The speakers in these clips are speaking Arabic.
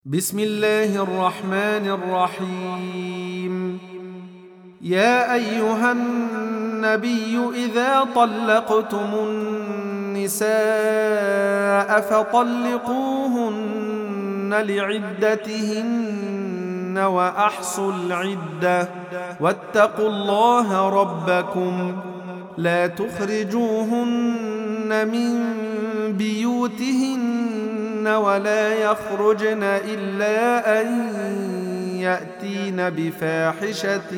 بسم الله الرحمن الرحيم. يا أيها النبي إذا طلقتم النساء فطلقوهن لعدتهن وأحصوا العدة واتقوا الله ربكم لا تخرجوهن من بيوتهن ولا يخرجن إلا أن يأتين بفاحشة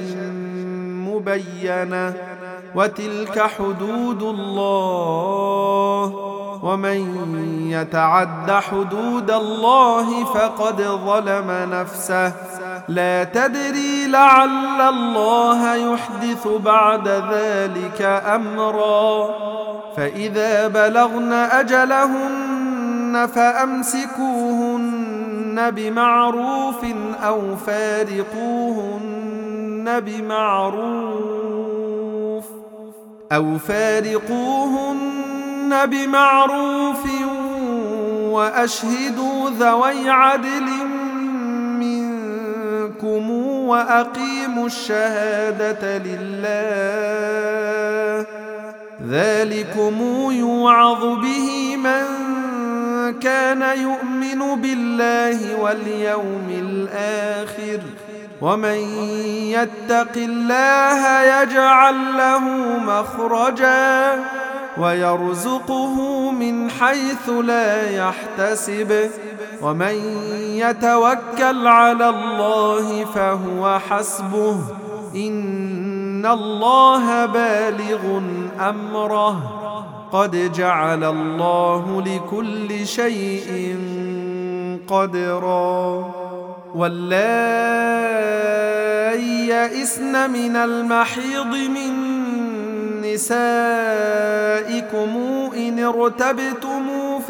مبينة وتلك حدود الله ومن يتعد حدود الله فقد ظلم نفسه لا تدري لعل الله يحدث بعد ذلك أمرا فإذا بلغن أجلهن فأمسكوهن بمعروف أو فارقوهن بمعروف وأشهدوا ذوي عدل منكم وأقيموا الشهادة لله ذلكم يوعظ به من كان يؤمن بالله واليوم الآخر ومن يتق الله يجعل له مخرجا ويرزقه من حيث لا يحتسب ومن يتوكل على الله فهو حسبه إن الله بالغ أمره قد جعل الله لكل شيء قدرا واللائي يئسن من المحيض من نسائكم إن ارتبتم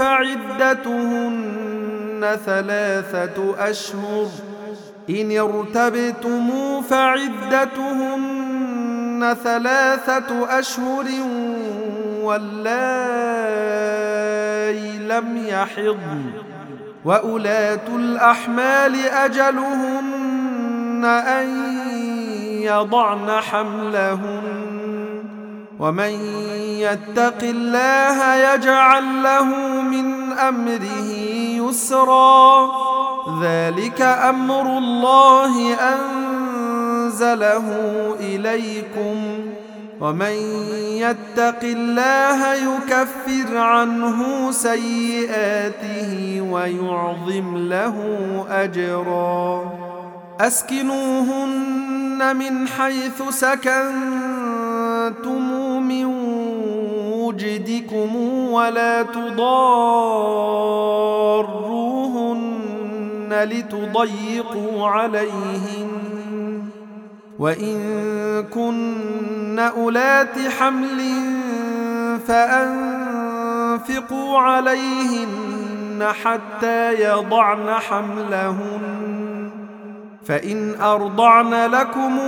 فعدتهن ثلاثة أشهر واللائي لم يحضن وأولاة الأحمال أجلهن أن يضعن حملهن ومن يتق الله يجعل له من أمره يسرا ذلك أمر الله أنزله إليكم ومن يتق الله يكفر عنه سيئاته ويعظم له أجرا أسكنوهن من حيث سكنتم من وجدكم ولا تضاروهن لتضيقوا عليهن وإن كن أولات حمل فأنفقوا عليهن حتى يضعن حملهن فإن أرضعن لكم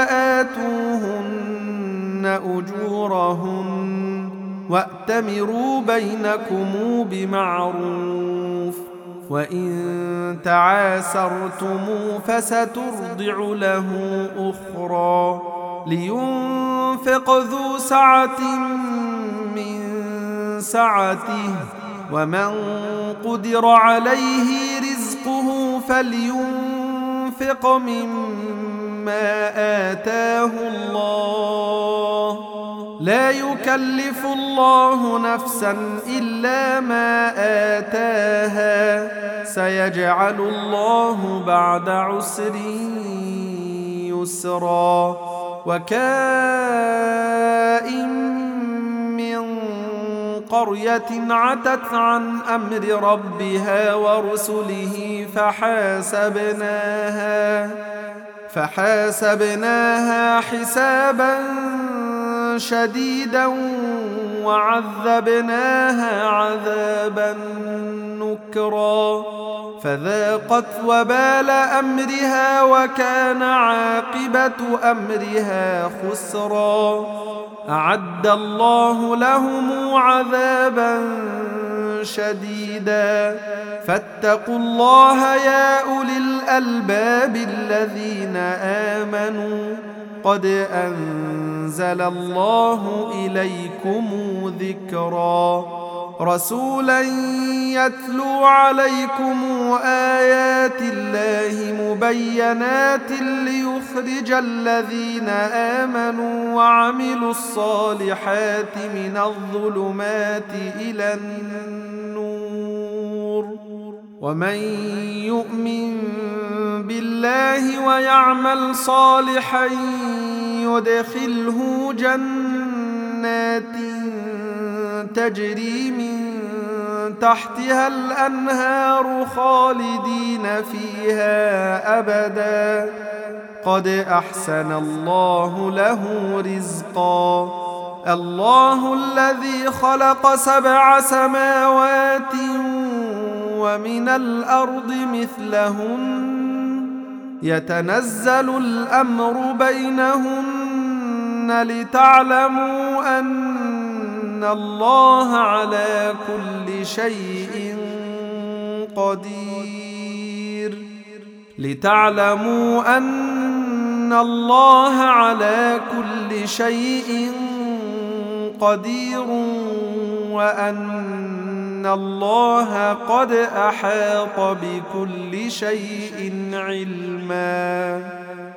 فآتوهن أجورهن وأتمروا بينكم بمعروف وإن تعاسرتم فسترضع له أخرى لينفق ذو سعة من سعته ومن قدر عليه رزقه فلينفق مما آتاه الله لا يكلف الله نفسا إلا ما آتاها سيجعل الله بعد عسر يسرا وكائن من قرية عتت عن أمر ربها ورسله فحاسبناها حسابا شديدا وعذبناها عذابا نكرا فذاقت وبال أمرها وكان عاقبة أمرها خسرا أعد الله لهم عذابا شديدا فاتقوا الله يا أولي الألباب الذين آمنوا قد أنزل الله إليكم ذكرا رسولا يتلو عليكم آيات الله مبينات ليخرج الذين آمنوا وعملوا الصالحات من الظلمات إلى النور ومن يؤمن بالله ويعمل صالحا يدخله جنات تجري من تحتها الأنهار خالدين فيها أبدا قد أحسن الله له رزقا الله الذي خلق 7 سماوات ومن الأرض مثلهن يتنزل الأمر بينهن لتعلموا أن الله على كل شيء قدير لتعلموا أن الله على كل شيء قدير وأن الله قد أحاط بكل شيء علما